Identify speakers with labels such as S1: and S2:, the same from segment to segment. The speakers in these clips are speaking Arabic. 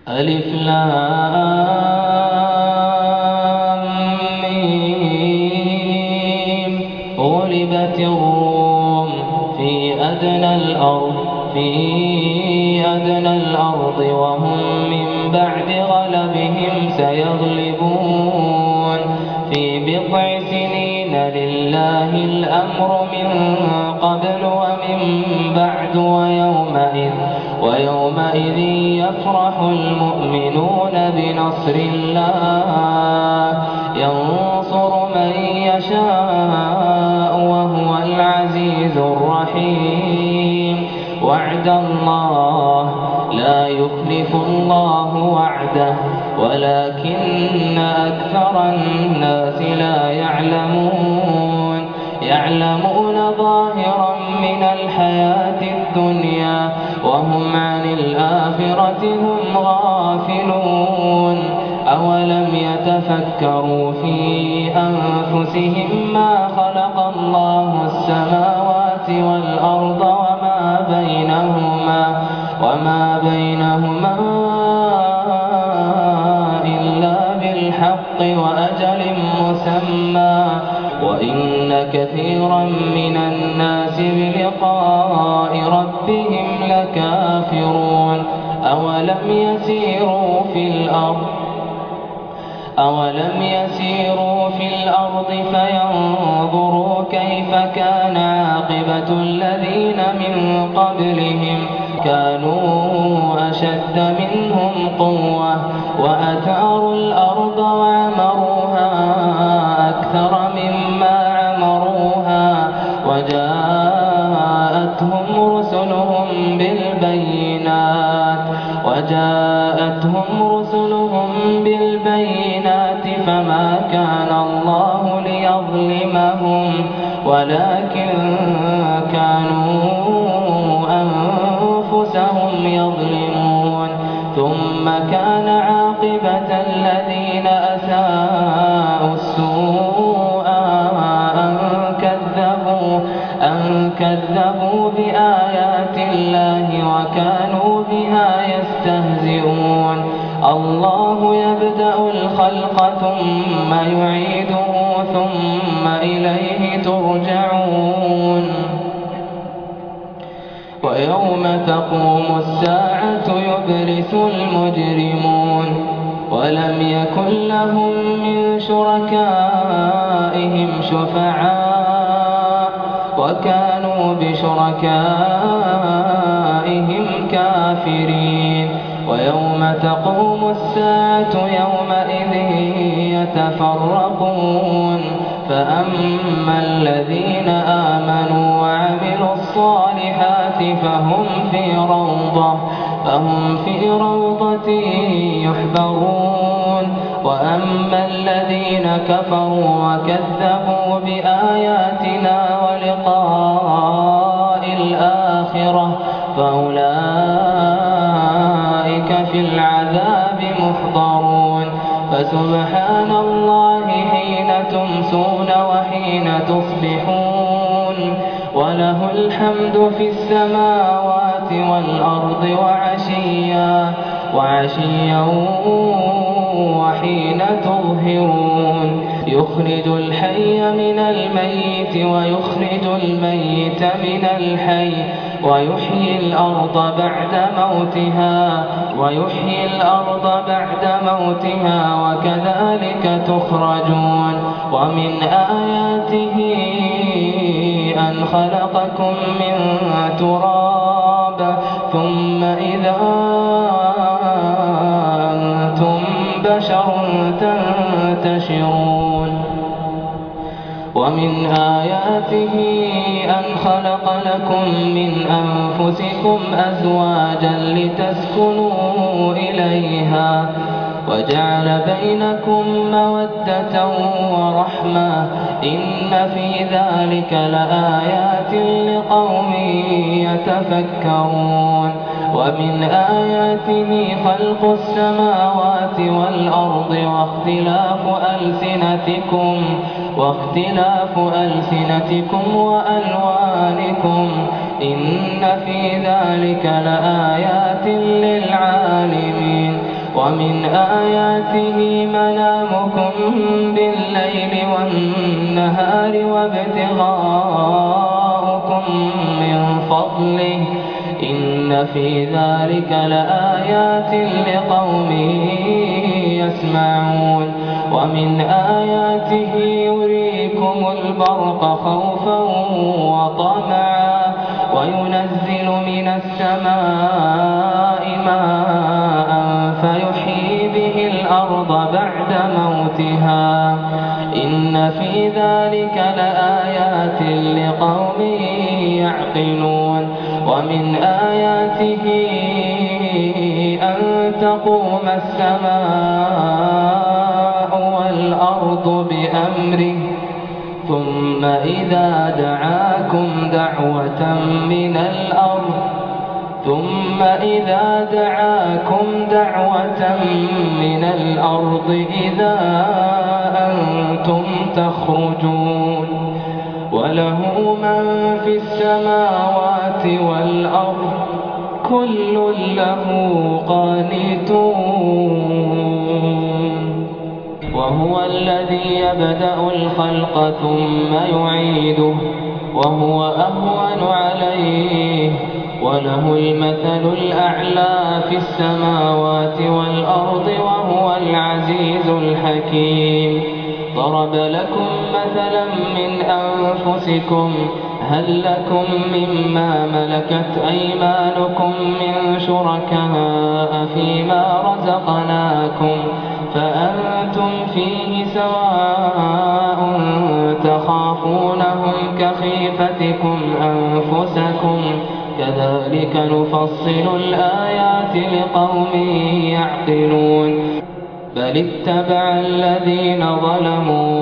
S1: ألف لام ميم. غلبت الروم في أدنى الأرض وهم من بعد غلبهم سيغلبون في بضع سنين لله الأمر من قبل ومن بعد ويومئذ يفرح المؤمنون بنصر الله ينصر من يشاء وهو العزيز الرحيم. وعد الله لا يخلف الله وعده ولكن أكثر الناس لا يعلمون ظاهرا من الحياة الدنيا وهم عن الآخرة هم غافلون. أولم يتفكروا في أنفسهم ما خلق الله السماوات والأرض وما بينهما إلا بالحق وأجل مسمى وإن كثيرا من الناس بلقاء ربهم لكافرون. أولم يسيروا في الأرض فينظروا كيف كان عاقبة الذين من قبلهم كانوا أشد منهم قوة وأثاروا الأرض وعمروها أكثر مما عمروها وجاءتهم رسلهم بالبينات فما كان الله ليظلمهم ولكن كانوا أنفسهم يظلمون. ثم كان عاقبة الذين أساءوا السوء أن كذبوا بآيات الله وكانوا بها يستهزئون. الله يبدأ الخلق ثم يعيده ثم إليه ترجعون. ويوم تقوم الساعة يبلس المجرمون ولم يكن لهم من شركائهم شفعاء وكانوا بشركائهم كافرين. ويوم تقوم الساعة يومئذ يتفرقون فأما الذين آمنوا وعملوا الصالحات فهم في روضة يحبرون. وأما الذين كفروا وكذبوا بآياتنا ولقاء الآخرة فأولئك في العذاب محضرون. فسبحان الله حين تمسون وحين تصبحون وله الحمد في السماوات والأرض وعشيا وحين تظهرون. يخرج الحي من الميت ويخرج الميت من الحي ويحيي الأرض بعد موتها وكذلك تخرجون. ومن آياته أن خلقكم من تراب ثم إذا أنتم بشر تنتشرون. ومن آياته أن خلق لكم من أنفسكم أزواجا لتسكنوا إليها وجعل بينكم مودة ورحمة إن في ذلك لآيات لقوم يتفكرون. ومن آياته خلق السماوات والأرض واختلاف ألسنتكم وألوانكم إن في ذلك لآيات للعالمين. ومن آياته منامكم بالليل والنهار وابتغاؤكم من فضله إن في ذلك لآيات لقوم يسمعون ومن آياته يريكم البرق خوفا وطمعا وينزل من السماء ماء فيحيي به الأرض بعد موتها إن في ذلك لآيات لقوم يعقلون ومن آياته أن تقوم السماء والأرض بأمره ثم إذا دعاكم دعوة من الأرض إذا أنتم تخرجون وله من في السماوات والأرض كل له قانتون وهو الذي يبدأ الخلق ثم يعيده وهو أهون عليه وله المثل الأعلى في السماوات والأرض وهو العزيز الحكيم ضرب لكم مثلا من أنفسكم هل لكم مما ملكت أيمانكم من شركاء فيما رزقناكم فأنتم فيه سواء تخافونهم كخيفتكم أنفسكم كذلك نفصل الآيات لقوم يعقلون بل اتبع الذين ظلموا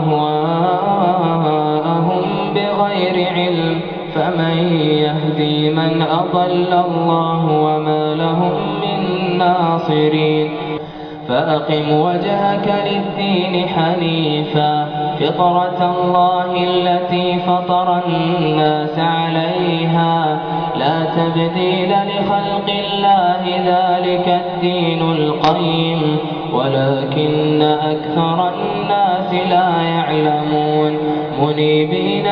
S1: أهواءهم بغير علم فمن يهدي من أضل الله وما لهم من ناصرين فأقم وجهك للدين حنيفا فطرة الله التي فطر الناس عليها لا تبديل لخلق الله ذلك الدين القيم ولكن أكثر الناس لا يعلمون منيبين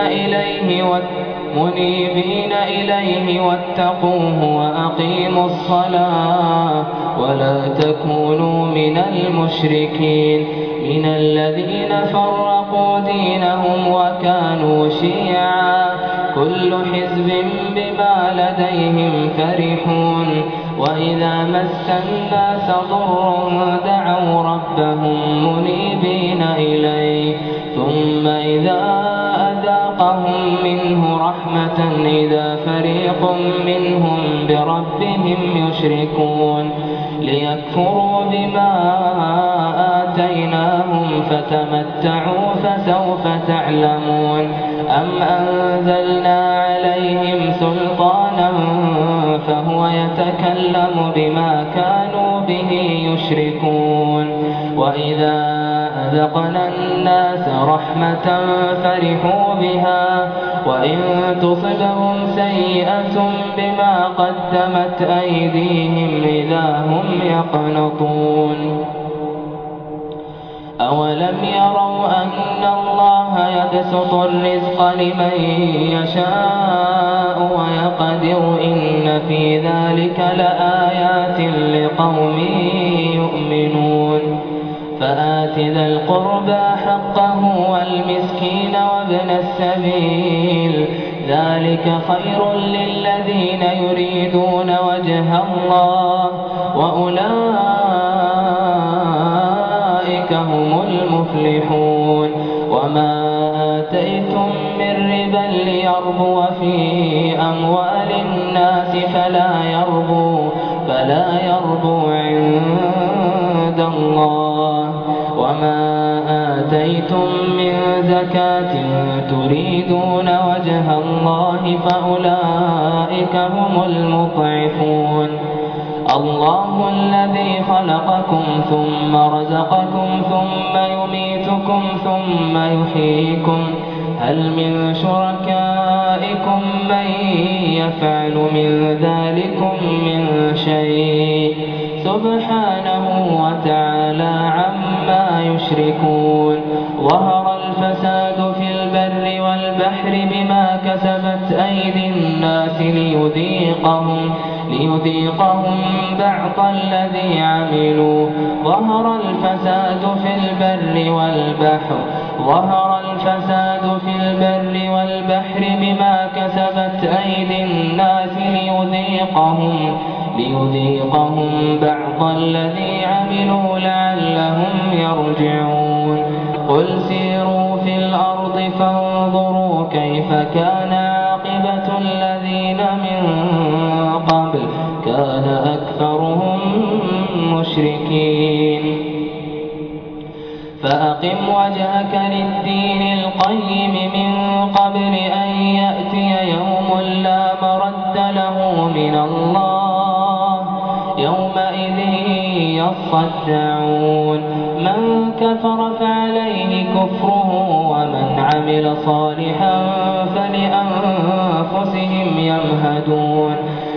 S1: إليه واتقوه وأقيموا الصلاة ولا تكونوا من المشركين من الذين فرقوا دينهم وكانوا شيعا كل حزب بما لديهم فرحون وإذا مس الناس ضر دعوا ربهم منيبين إليه ثم إذا أذاقهم منه رحمة إذا فريق منهم بربهم يشركون ليكفروا بما آتيناهم فتمتعوا فسوف تعلمون أم أنزلنا عليهم سلطانا فهو يتكلم بما كانوا به يشركون وإذا أذقنا الناس رحمة فرحوا بها وإن تصبهم سيئة بما قدمت أيديهم إذا هم يقنطون أولم يروا أن الله يبسط الرزق لمن يشاء ويقدر إن في ذلك لآيات لقوم يؤمنون فآت ذا القربى حقه والمسكين وابن السبيل ذلك خير للذين يريدون وجه الله وأولئك هم المفلحون وما آتيتم من ربا ليربو في أموال الناس فلا يربو عند الله وما آتيتم من زكاة تريدون وجه الله فأولئك هم المضعفون الله الذي خلقكم ثم رزقكم ثم يميتكم ثم يحييكم هل من شركائكم من يفعل من ذلكم من شيء سبحانه وتعالى عما يشركون. ظهر الفساد في البر والبحر بما كسبت أيدي الناس ليذيقهم بعض الذي عملوا. ظهر الفساد في البر والبحر بما كسبت أيدي الناس ليذيقهم بعض الذي عملوا لعلهم يرجعون. قل سيروا في الأرض فانظروا كيف كان عاقبة الذين من قبل كان أكثرهم مشركين. فأقم وجهك للدين القيم من قبل أن يأتي يوم لا مرد له من الله يومئذ يصدعون. من كفر فعليه كفره ومن عمل صالحا فلأنفسهم يمهدون.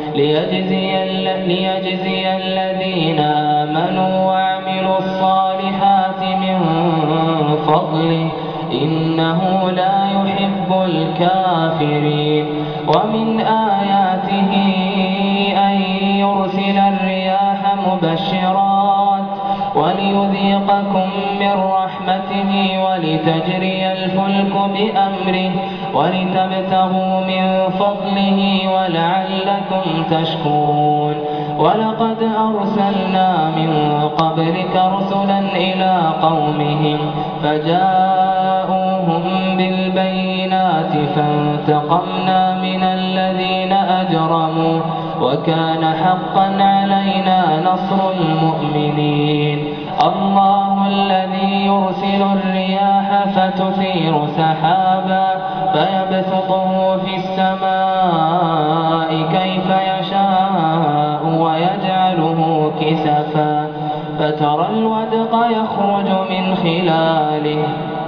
S1: ليجزي الذين آمنوا وعملوا الصالحات من فضله إنه لا يحب الكافرين. ومن آياته أن يرسل الرياح مبشرات وليذيقكم من رحمته ولتجري الفلك بأمره ولتبتغوا من فضله ولعلكم تشكرون. ولقد أرسلنا من قبلك رسلا إلى قومهم فجاءوهم بالبينات فانتقمنا من الذين أجرموا وكان حقا علينا نصر المؤمنين. الله الذي يرسل الرياح فتثير سحابا فيبسطه في السماء كيف يشاء ويجعله كسفا فترى الودق يخرج من خلاله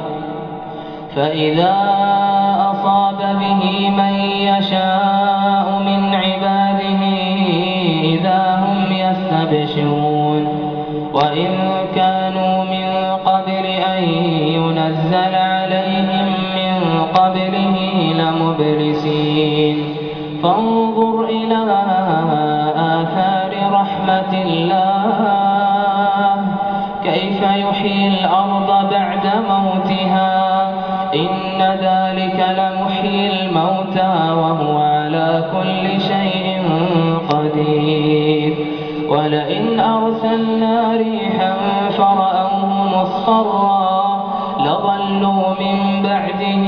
S1: فإذا أصاب به من يشاء من عباده إذا هم يستبشرون. وإن كانوا من قبل أن ينزل عليهم من قبله لمبلسين. فانظر إلى آثار رحمة الله كيف يحيي الأرض بعد موتها إن ذلك لمحيي الموتى وهو على كل شيء قدير. ولئن أرسلنا ريحا فرأوه مصفرا لظلوا من بعده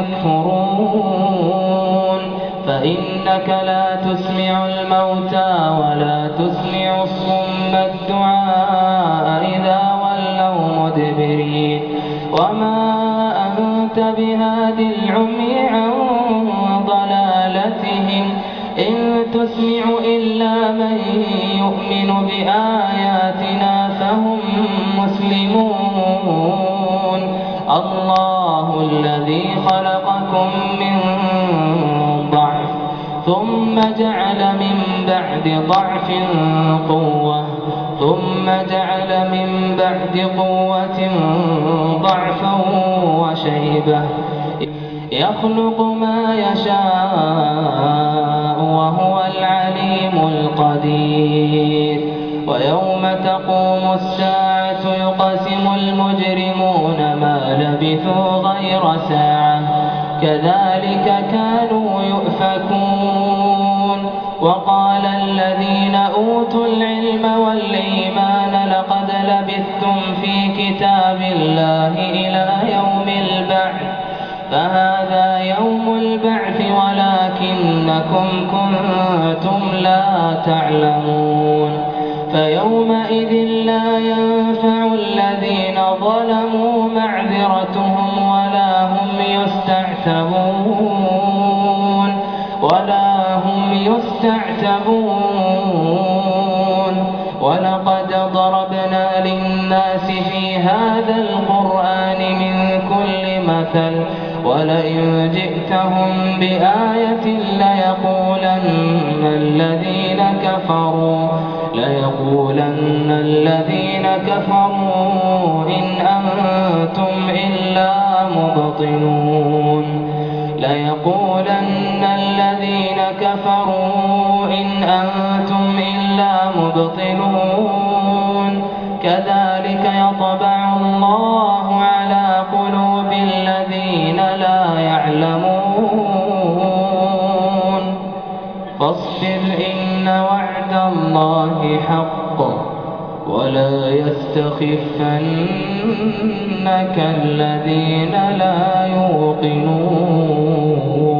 S1: يكفرون. فإنك لا تسمع الموتى ولا تسمع الصم الدعاء إذا ولوا مدبرين. وما أنت بهاد العمي عن ضلالتهم إن تسمع إلا من يؤمن بآياتنا فهم مسلمون. الله الذي خلقكم من ضعف ثم جعل من بعد ضعف قوة ثم جعل من بعد قوة ضعفا وشيبة يخلق ما يشاء وهو العليم القدير. ويوم تقوم الساعة يقسم المجرمون ما لبثوا غير ساعة كذلك كانوا يؤفكون. وقال الذين أوتوا العلم والإيمان لقد لبثتم في كتاب الله إلى يوم البعث فهذا يوم البعث ولكنكم كنتم لا تعلمون. فيومئذ لا ينفع الذين ظلموا معذرتهم ولا هم يستعتبون. ولقد ضربنا للناس في هذا القرآن من كل مثل ولئن جئتهم بآية ليقولن الذين كفروا إن أنتم إلا مبطلون كذلك يطبع الله على قلوب الذين لا يعلمون فاصبر إن وعد الله حق ولا يستخفنك الذين لا يوقنون